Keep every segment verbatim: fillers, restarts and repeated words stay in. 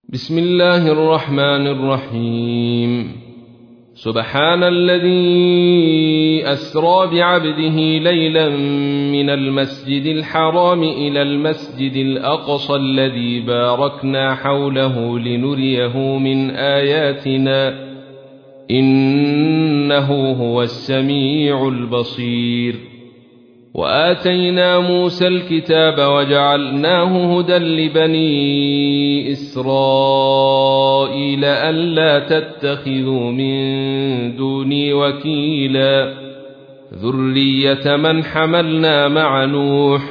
بسم الله الرحمن الرحيم. سبحان الذي أسرى بعبده ليلا من المسجد الحرام إلى المسجد الأقصى الذي باركنا حوله لنريه من آياتنا إنه هو السميع البصير. وآتينا موسى الكتاب وجعلناه هدى لبني إسرائيل ألا تتخذوا من دوني وكيلا ذرية من حملنا مع نوح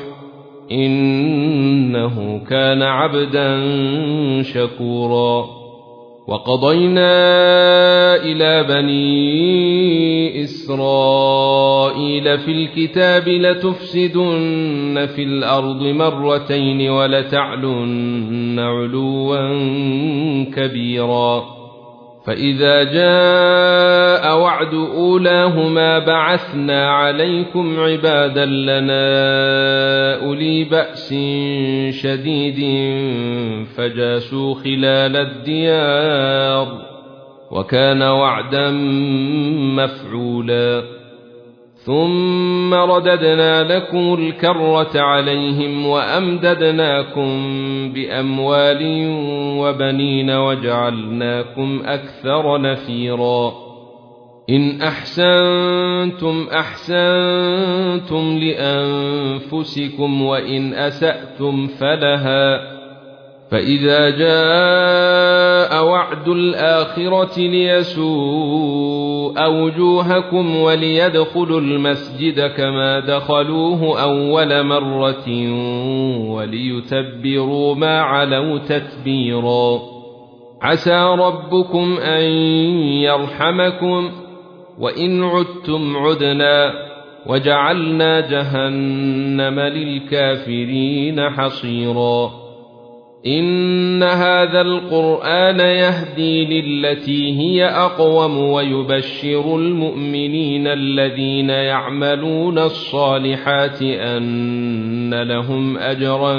إنه كان عبدا شكورا. وقضينا إلى بني إسرائيل في الكتاب لتفسدن في الأرض مرتين ولتعلن علوا كبيرا. فإذا جاء وعد أولاهما بعثنا عليكم عبادا لنا أولي بأس شديد فجاسوا خلال الديار وكان وعدا مفعولا. ثم رددنا لكم الكرة عليهم وأمددناكم بأموال وبنين وجعلناكم أكثر نفيرا. إن أحسنتم أحسنتم لأنفسكم وإن أسأتم فلها. فإذا جاء وعد الآخرة ليسوء وجوهكم وليدخلوا المسجد كما دخلوه أول مرة وليتبروا ما علوا تتبيرا. عسى ربكم أن يرحمكم وإن عدتم عدنا وجعلنا جهنم للكافرين حصيرا. إن هذا القرآن يهدي للتي هي أقوم ويبشر المؤمنين الذين يعملون الصالحات أن لهم أجرا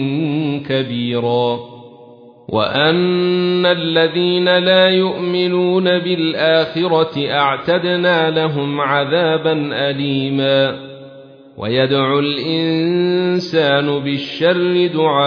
كبيرا وأن الذين لا يؤمنون بالآخرة أعتدنا لهم عذابا أليما. ويدعو الإنسان بالشر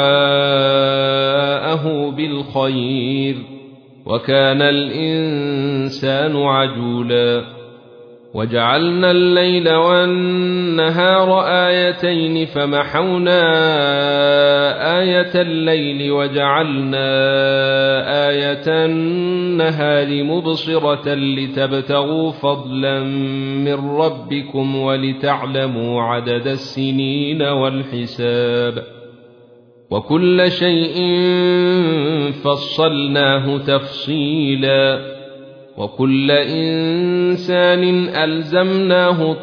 دعاءه بالخير وكان الإنسان عجولا. وجعلنا الليل والنهار آيتين فمحونا آية الليل وجعلنا آية النهار مبصرة لتبتغوا فضلا من ربكم ولتعلموا عدد السنين والحساب وكل شيء فصلناه تفصيلا. وكل إنسان ألزمناه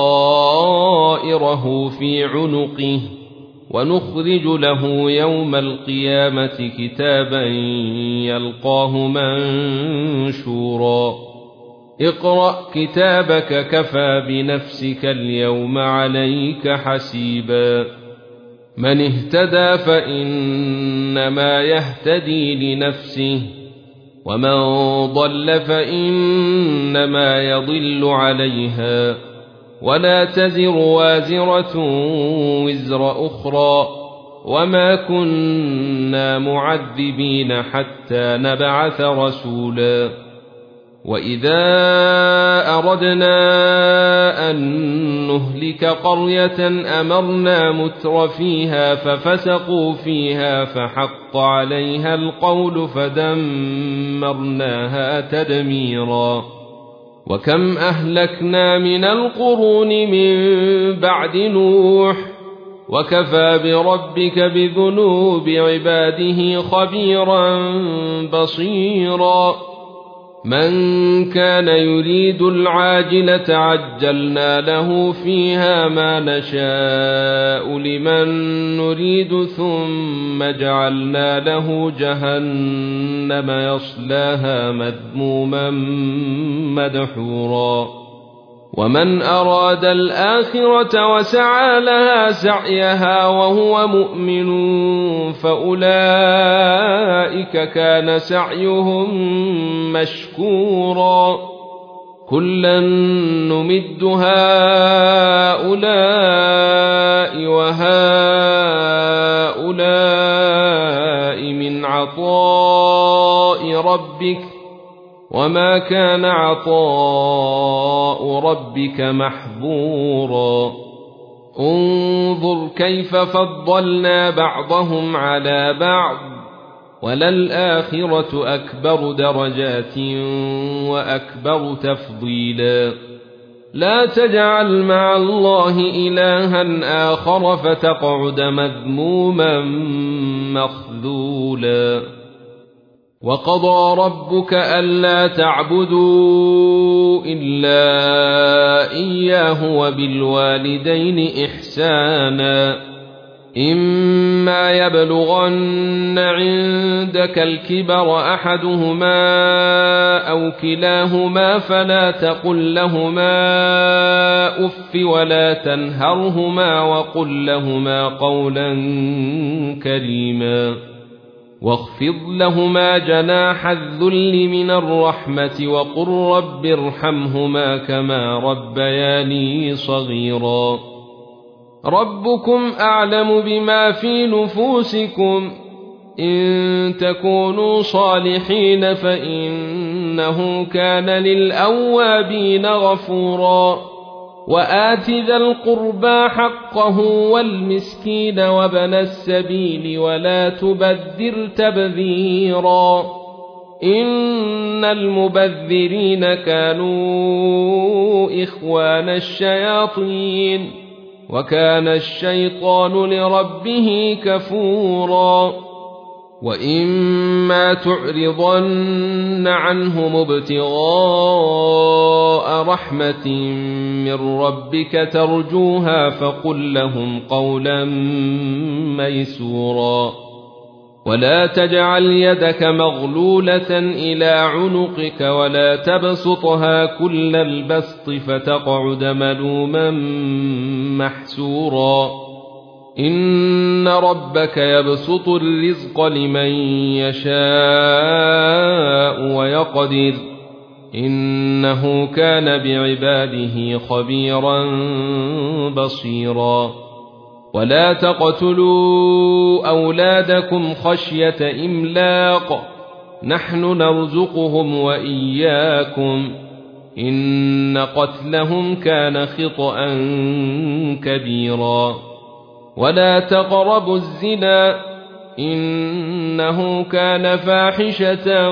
طائره في عنقه ونخرج له يوم القيامة كتابا يلقاه منشورا. اقرأ كتابك كفى بنفسك اليوم عليك حسيبا. من اهتدى فإنما يهتدي لنفسه ومن ضل فإنما يضل عليها ولا تزر وازرة وزر أخرى وما كنا معذبين حتى نبعث رسولا. وإذا أردنا أن نهلك قرية أمرنا متر فيها ففسقوا فيها فحق عليها القول فدمرناها تدميرا. وكم أهلكنا من القرون من بعد نوح وكفى بربك بذنوب عباده خبيرا بصيرا. من كان يريد العاجلة عجلنا له فيها ما نشاء لمن نريد ثم جعلنا له جهنم يصلاها مذموما مدحورا. ومن أراد الآخرة وسعى لها سعيها وهو مؤمن فأولئك كان سعيهم مشكورا كلا نمد هؤلاء وهؤلاء من عطاء ربك وما كان عطاء ربك محظورا انظر كيف فضلنا بعضهم على بعض وللآخرة أكبر درجات وأكبر تفضيلا لا تجعل مع الله إلها آخر فتقعد مذموما مخذولا وقضى ربك ألا تعبدوا إلا إياه وبالوالدين إحسانا إما يبلغن عندك الكبر أحدهما أو كلاهما فلا تقل لهما أف ولا تنهرهما وقل لهما قولا كريما واخفض لهما جناح الذل من الرحمة وقل رب ارحمهما كما ربياني صغيرا ربكم أعلم بما في نفوسكم إن تكونوا صالحين فإنه كان للأوابين غفورا وآت ذا القربى حقه والمسكين وابن السبيل ولا تبذر تبذيرا إن المبذرين كانوا إخوان الشياطين وكان الشيطان لربه كفورا وإما تعرضن عنهم ابتغاء رحمة من ربك ترجوها فقل لهم قولا ميسورا ولا تجعل يدك مغلولة إلى عنقك ولا تبسطها كل البسط فتقعد ملوما محسورا إن ربك يبسط الرزق لمن يشاء ويقدر إنه كان بعباده خبيرا بصيرا ولا تقتلوا أولادكم خشية إملاق نحن نرزقهم وإياكم إن قتلهم كان خطأ كبيرا ولا تقربوا الزنا إنه كان فاحشة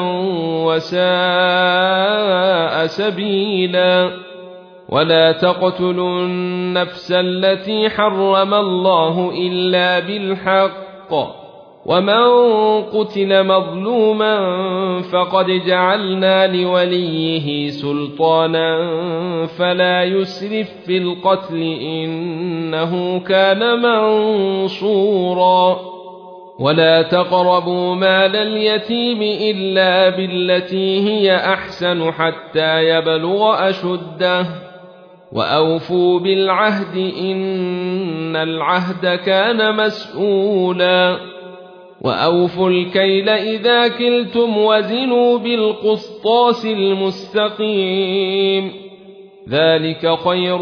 وساء سبيلا ولا تقتلوا النفس التي حرم الله إلا بالحق ومن قتل مظلوما فقد جعلنا لوليه سلطانا فلا يسرف في القتل إنه كان منصورا ولا تقربوا مال اليتيم إلا بالتي هي أحسن حتى يبلغ أشده وأوفوا بالعهد إن العهد كان مسؤولا وأوفوا الكيل إذا كلتم وزنوا بالقسطاس المستقيم ذلك خير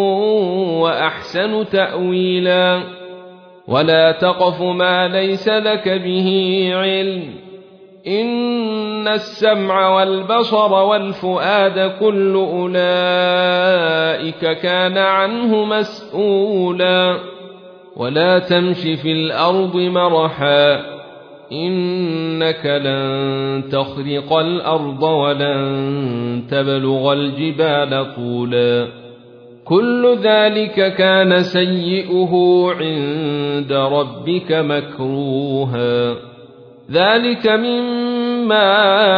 وأحسن تأويلا ولا تقف ما ليس لك به علم إن السمع والبصر والفؤاد كل أولئك كان عنه مسؤولا ولا تمش في الأرض مرحا إنك لن تخرق الأرض ولن تبلغ الجبال طولا كل ذلك كان سيئه عند ربك مكروها ذلك مما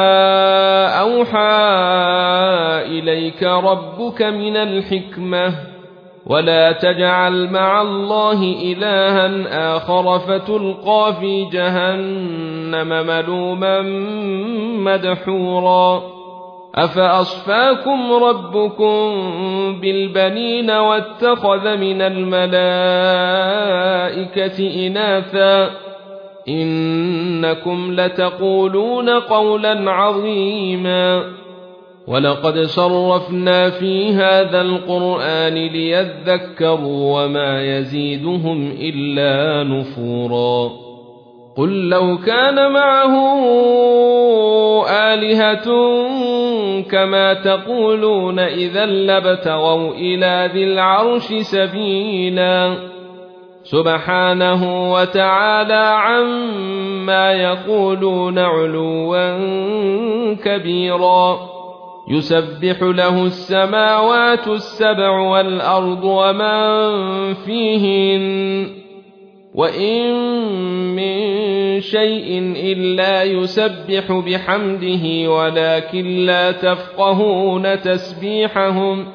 أوحى إليك ربك من الحكمة ولا تجعل مع الله إلها آخر فتلقى في جهنم ملوما مدحورا أفأصفاكم ربكم بالبنين واتخذ من الملائكة إناثا إنكم لتقولون قولا عظيما ولقد صرفنا في هذا القرآن ليذكروا وما يزيدهم إلا نفورا قل لو كان معه آلهة كما تقولون إذا لابتغوا إلى ذي العرش سبيلا سبحانه وتعالى عما يقولون علوا كبيرا يسبح له السماوات السبع والأرض ومن فيهن وإن من شيء إلا يسبح بحمده ولكن لا تفقهون تسبيحهم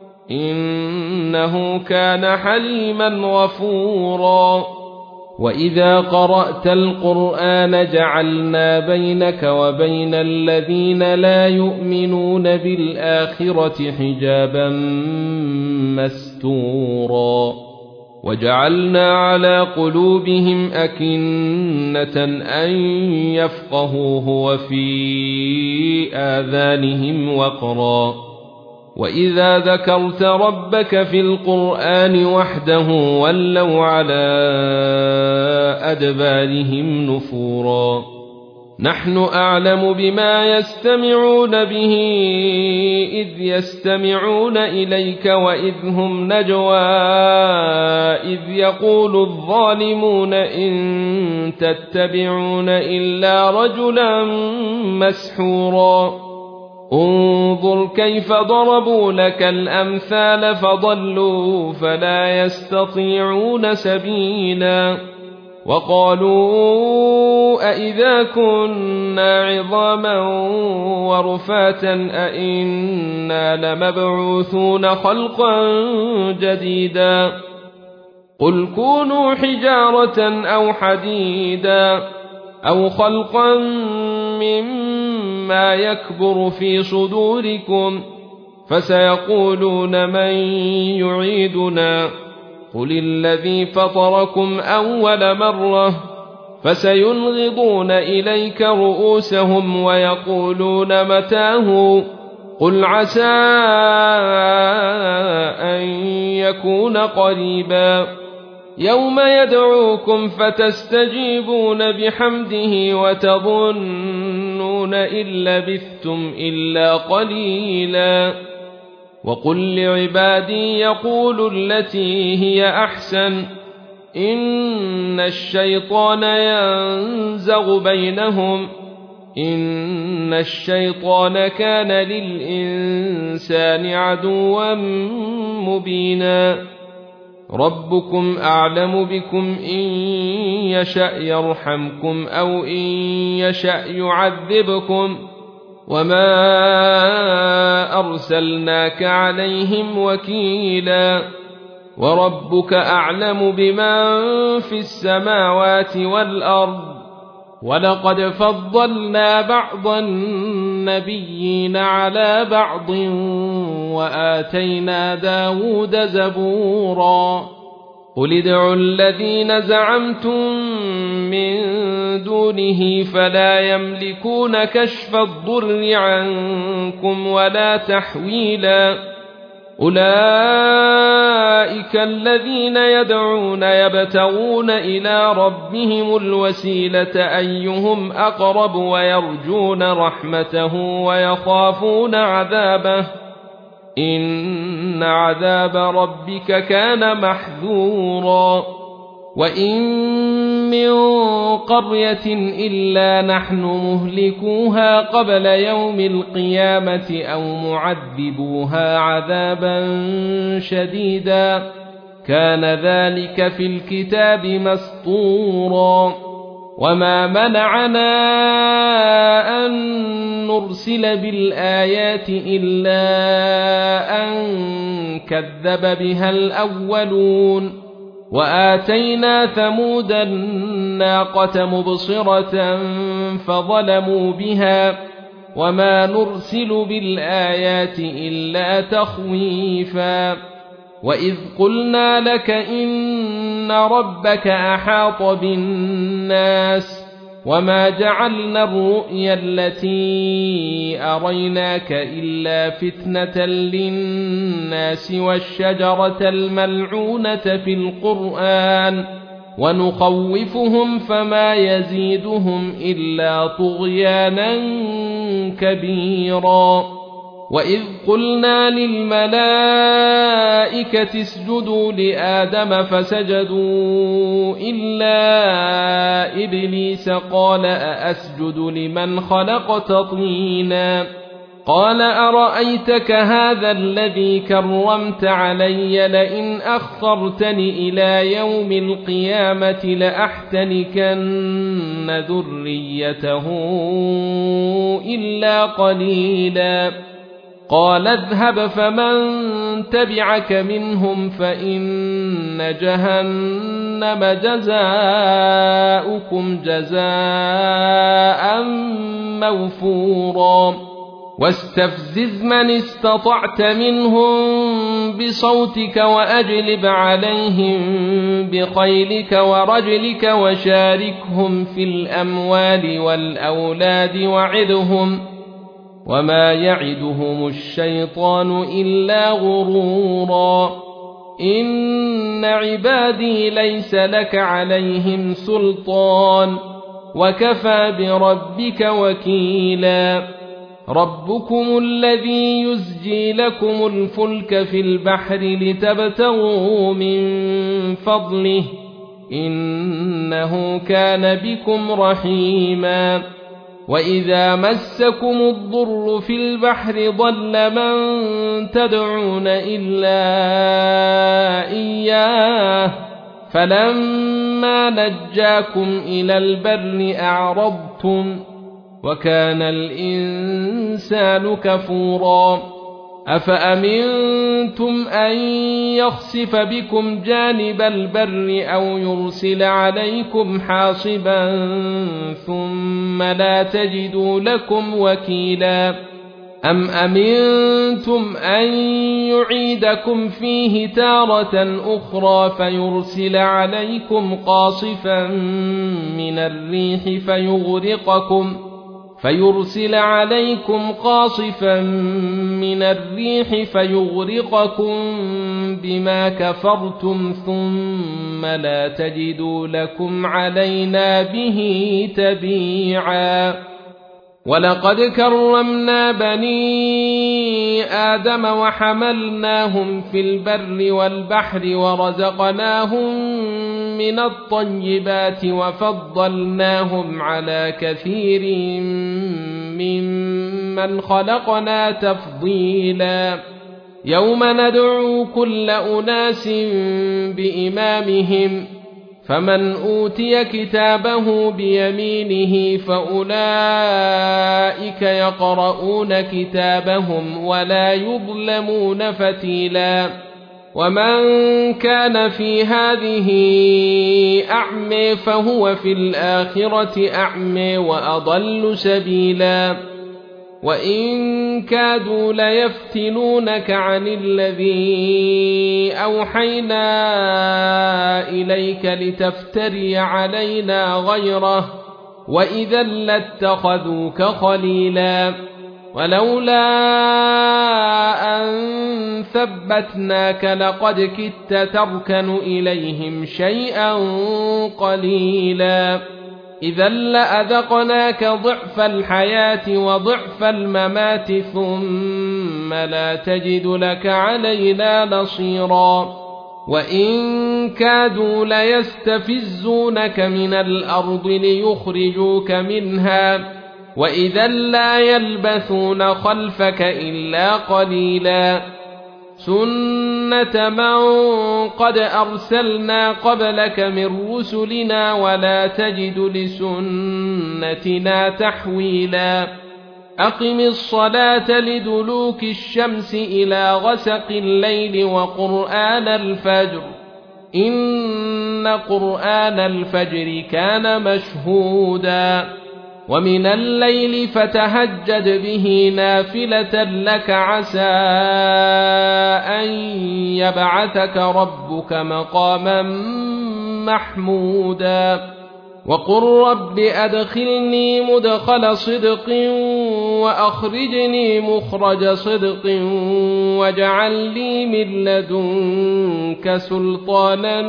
إنه كان حليما غفورا وإذا قرأت القرآن جعلنا بينك وبين الذين لا يؤمنون بالآخرة حجابا مستورا وجعلنا على قلوبهم أكنة أن يفقهوه وفي آذانهم وقرا وإذا ذكرت ربك في القرآن وحده ولوا على أدبارهم نفورا نحن أعلم بما يستمعون به إذ يستمعون إليك وإذ هم نجوى إذ يقول الظالمون إن تتبعون إلا رجلا مسحورا انظر كيف ضربوا لك الأمثال فضلوا فلا يستطيعون سبيلا وقالوا أئذا كنا عظاما ورفاتا أئنا لمبعوثون خلقا جديدا قل كونوا حجارة أو حديدا أو خلقا مما يكبر في صدوركم فسيقولون من يعيدنا قل الذي فطركم أول مرة فسينغضون إليك رؤوسهم ويقولون متاه قل عسى أن يكون قريبا يوم يدعوكم فتستجيبون بحمده وتظنون إن لبثتم إلا قليلا وقل لعبادي يقولوا التي هي أحسن إن الشيطان ينزغ بينهم إن الشيطان كان للإنسان عدوا مبينا ربكم أعلم بكم إن يشأ يرحمكم أو إن يشأ يعذبكم وما أرسلناك عليهم وكيلا وربك أعلم بمن في السماوات والأرض ولقد فضلنا بعض النبيين على بعض وآتينا داود زبورا قل ادعوا الذين زعمتم من دونه فلا يملكون كشف الضر عنكم ولا تحويلا أولئك الذين يدعون يبتغون إلى ربهم الوسيلة أيهم أقرب ويرجون رحمته ويخافون عذابه إن عذاب ربك كان محذورا وإن من قرية إلا نحن مهلكوها قبل يوم القيامة أو معذبوها عذابا شديدا كان ذلك في الكتاب مسطورا وما منعنا أن نرسل بالآيات إلا أن كذب بها الأولون وآتينا ثمود الناقة مبصرة فظلموا بها وما نرسل بالآيات إلا تخويفا وإذ قلنا لك إن ربك أحاط بالناس وما جعلنا الرؤيا التي أريناك إلا فتنة للناس والشجرة الملعونة في القرآن ونخوفهم فما يزيدهم إلا طغيانا كبيرا وإذ قلنا للملائكة اسجدوا لآدم فسجدوا إلا إبليس قال أأسجد لمن خلقت طينا قال أرأيتك هذا الذي كرمت علي لئن أخرتني إلى يوم القيامة لأحتنكن ذريته إلا قليلا قال اذهب فمن تبعك منهم فإن جهنم جزاؤكم جزاء موفورا واستفزز من استطعت منهم بصوتك وأجلب عليهم بخيلك ورجلك وشاركهم في الأموال والأولاد وعدهم وما يعدهم الشيطان إلا غرورا إن عبادي ليس لك عليهم سلطان وكفى بربك وكيلا ربكم الذي يزجي لكم الفلك في البحر لتبتغوا من فضله إنه كان بكم رحيما وإذا مسكم الضر في البحر ضل من تدعون إلا إياه فلما نجاكم إلى البر أعرضتم وكان الإنسان كفورا أفأمنتم أن يخسف بكم جانب البر أو يرسل عليكم حاصبا ثم لا تجدوا لكم وكيلا أم أمنتم أن يعيدكم فيه تارة أخرى فيرسل عليكم قاصفا من الريح فيغرقكم فيرسل عليكم قاصفا من الريح فيغرقكم بما كفرتم ثم لا تجدوا لكم علينا به تبيعا ولقد كرمنا بني آدم وحملناهم في البر والبحر ورزقناهم من الطيبات وفضلناهم على كثير ممن خلقنا تفضيلا يوم ندعو كل أناس بإمامهم فمن أوتي كتابه بيمينه فأولئك يقرؤون كتابهم ولا يظلمون فتيلا ومن كان في هذه أعمى فهو في الآخرة أعمى وأضل سبيلا وإن كادوا ليفتنونك عن الذي أوحينا إليك لتفتري علينا غيره وإذا لاتخذوك خليلا ولولا أن ثبتناك لقد كدت تركن إليهم شيئا قليلا إذا لأذقناك ضعف الحياة وضعف الممات ثم لا تجد لك علينا نصيرا وإن كادوا ليستفزونك من الأرض ليخرجوك منها وإذا لا يلبثون خلفك إلا قليلا سنة من قد أرسلنا قبلك من رسلنا ولا تجد لسنتنا تحويلا أقم الصلاة لدلوك الشمس إلى غسق الليل وقرآن الفجر إن قرآن الفجر كان مشهودا ومن الليل فتهجد به نافلة لك عسى أن يبعثك ربك مقاما محمودا وقل رب أدخلني مدخل صدق وأخرجني مخرج صدق واجعل لي من لدنك سلطانا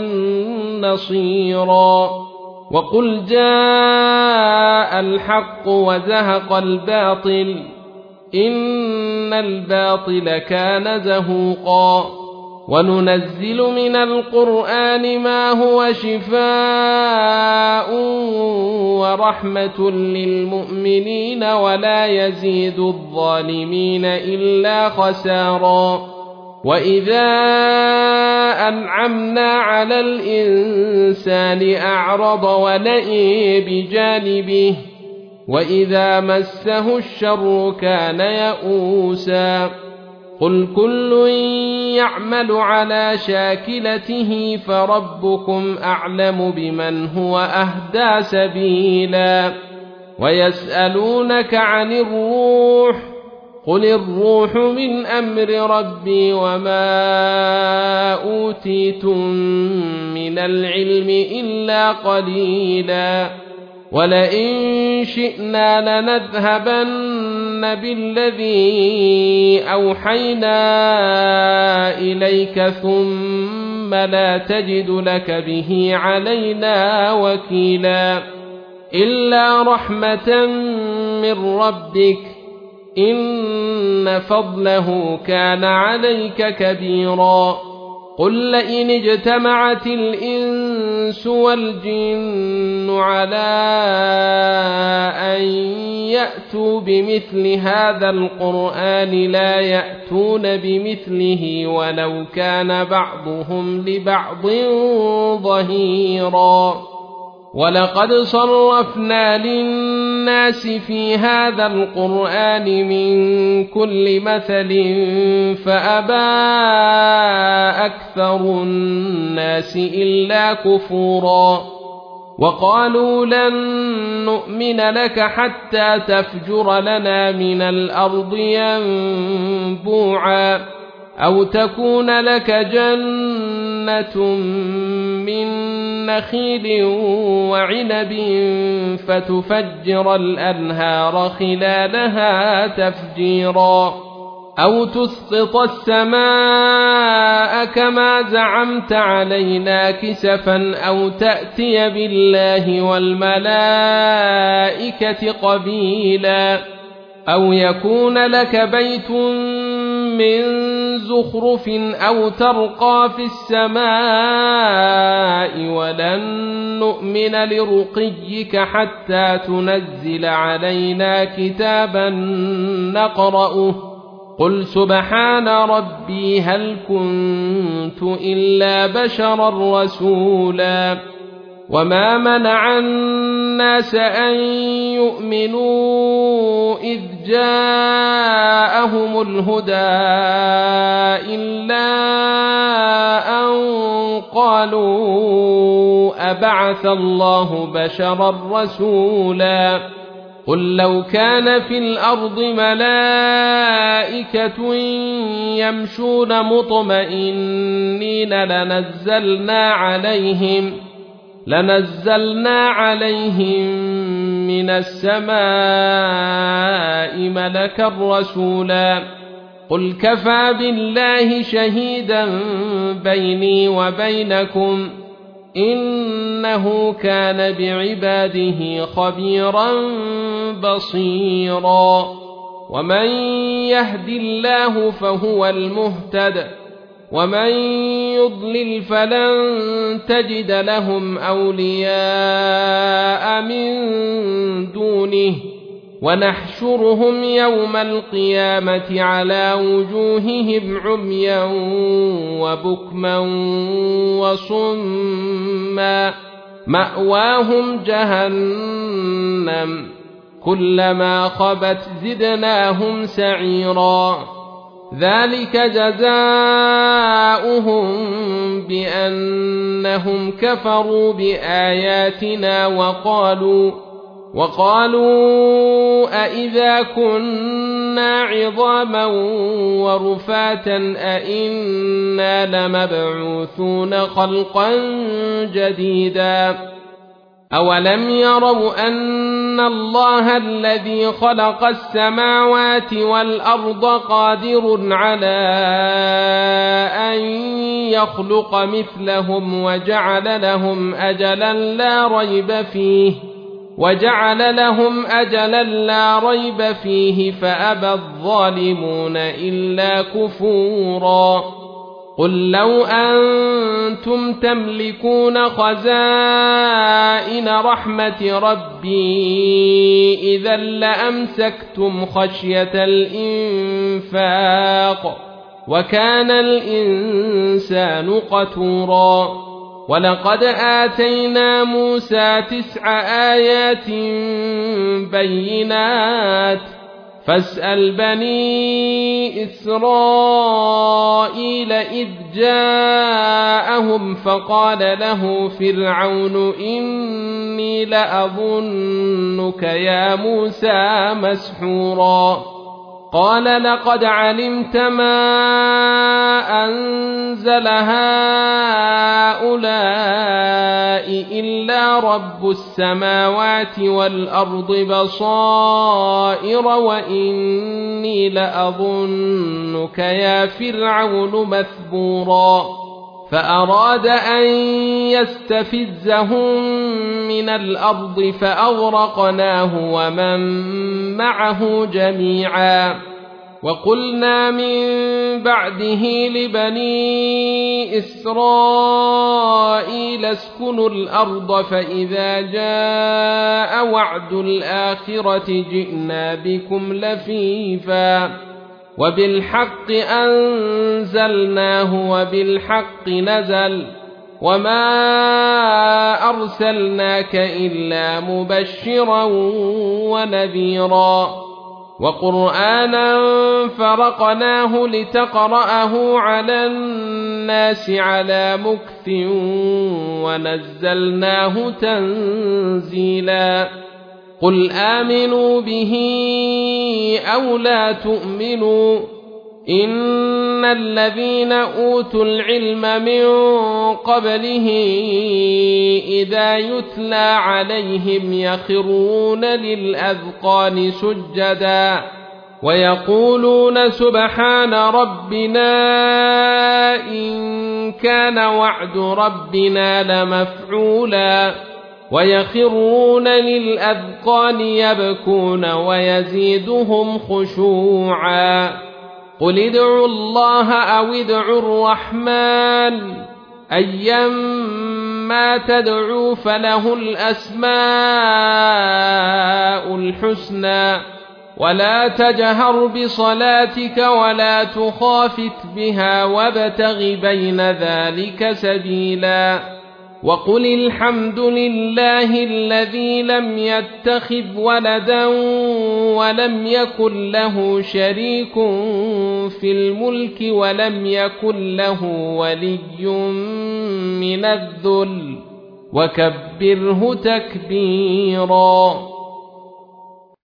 نصيرا وقل جاء الحق وزهق الباطل إن الباطل كان زهوقا وننزل من القرآن ما هو شفاء ورحمة للمؤمنين ولا يزيد الظالمين إلا خسارا وإذا أنعمنا على الإنسان أعرض ونئي بجانبه وإذا مسه الشر كان يئوسا قل كل يعمل على شاكلته فربكم أعلم بمن هو أهدى سبيلا ويسألونك عن الروح قل الروح من أمر ربي وما أوتيتم من العلم إلا قليلا ولئن شئنا لنذهبن بالذي أوحينا إليك ثم لا تجد لك به علينا وكيلا إلا رحمة من ربك إن فضله كان عليك كبيرا قل لئن اجتمعت الإنس والجن على أن يأتوا بمثل هذا القرآن لا يأتون بمثله ولو كان بعضهم لبعض ظهيرا ولقد صرفنا للناس في هذا القرآن من كل مثل فأبى أكثر الناس إلا كفورا وقالوا لن نؤمن لك حتى تفجر لنا من الأرض ينبوعا أو تكون لك جنة من نخيل وعنب فتفجر الأنهار خلالها تفجيرا أو تسقط السماء كما زعمت علينا كسفا أو تأتي بالله والملائكة قبيلا أو يكون لك بيت من زخرف أو ترقى في السماء ولن نؤمن لرقيك حتى تنزل علينا كتابا نقرأه قل سبحان ربي هل كنت إلا بشرا رسولا وما منع الناس أن يؤمنوا إذ جاءهم الهدى إلا أن قالوا أبعث الله بشرا رسولا قل لو كان في الأرض ملائكة يمشون مطمئنين لنزلنا عليهم لنزلنا عليهم من السماء ملكا رسولا قل كفى بالله شهيدا بيني وبينكم إنه كان بعباده خبيرا بصيرا ومن يهد الله فهو المهتد ومن يضلل فلن تجد لهم أولياء من دونه ونحشرهم يوم القيامة على وجوههم عميا وبكما وصما مأواهم جهنم كلما خبت زدناهم سعيرا ذلك جزاؤهم بأنهم كفروا بآياتنا وقالوا وقالوا أإذا كنا عظاما ورفاتا أإنا لمبعوثون خلقا جديدا أولم يروا أن الله الذي خلق السماوات والأرض قادر على أن يخلق مثلهم وجعل لهم أجلا لا ريب فيه وجعل لهم أجلا لا ريب فيه فأبى الظالمون إلا كفورا قل لو أنتم تملكون خزائن رحمة ربي إذا لأمسكتم خشية الإنفاق وكان الإنسان قتورا ولقد آتينا موسى تسع آيات بينات فاسأل بني إسرائيل إذ جاءهم فقال له فرعون إني لأظنك يا موسى مسحورا قال لقد علمت ما أنزل هؤلاء إلا رب السماوات والأرض بصائر وإني لأظنك يا فرعون مثبورا فأراد أن يستفزهم من الأرض فأغرقناه ومن معه جميعا وقلنا من بعده لبني إسرائيل اسكنوا الأرض فإذا جاء وعد الآخرة جئنا بكم لفيفا وبالحق أنزلناه وبالحق نزل وما أرسلناك إلا مبشرا ونذيرا وقرآنا فرقناه لتقرأه على الناس على مكث ونزلناه تنزيلا قل آمنوا به أو لا تؤمنوا إن الذين أوتوا العلم من قبله إذا يتلى عليهم يخرون للأذقان سجدا ويقولون سبحان ربنا إن كان وعد ربنا لمفعولا ويخرون للأذقان يبكون ويزيدهم خشوعا قل ادعوا الله أو ادعوا الرحمن أيما تدعوا فله الأسماء الحسنى ولا تجهر بصلاتك ولا تخافت بها وابتغ بين ذلك سبيلا وقل الحمد لله الذي لم يتخذ ولدا ولم يكن له شريك في الملك ولم يكن له ولي من الذل وكبره تكبيرا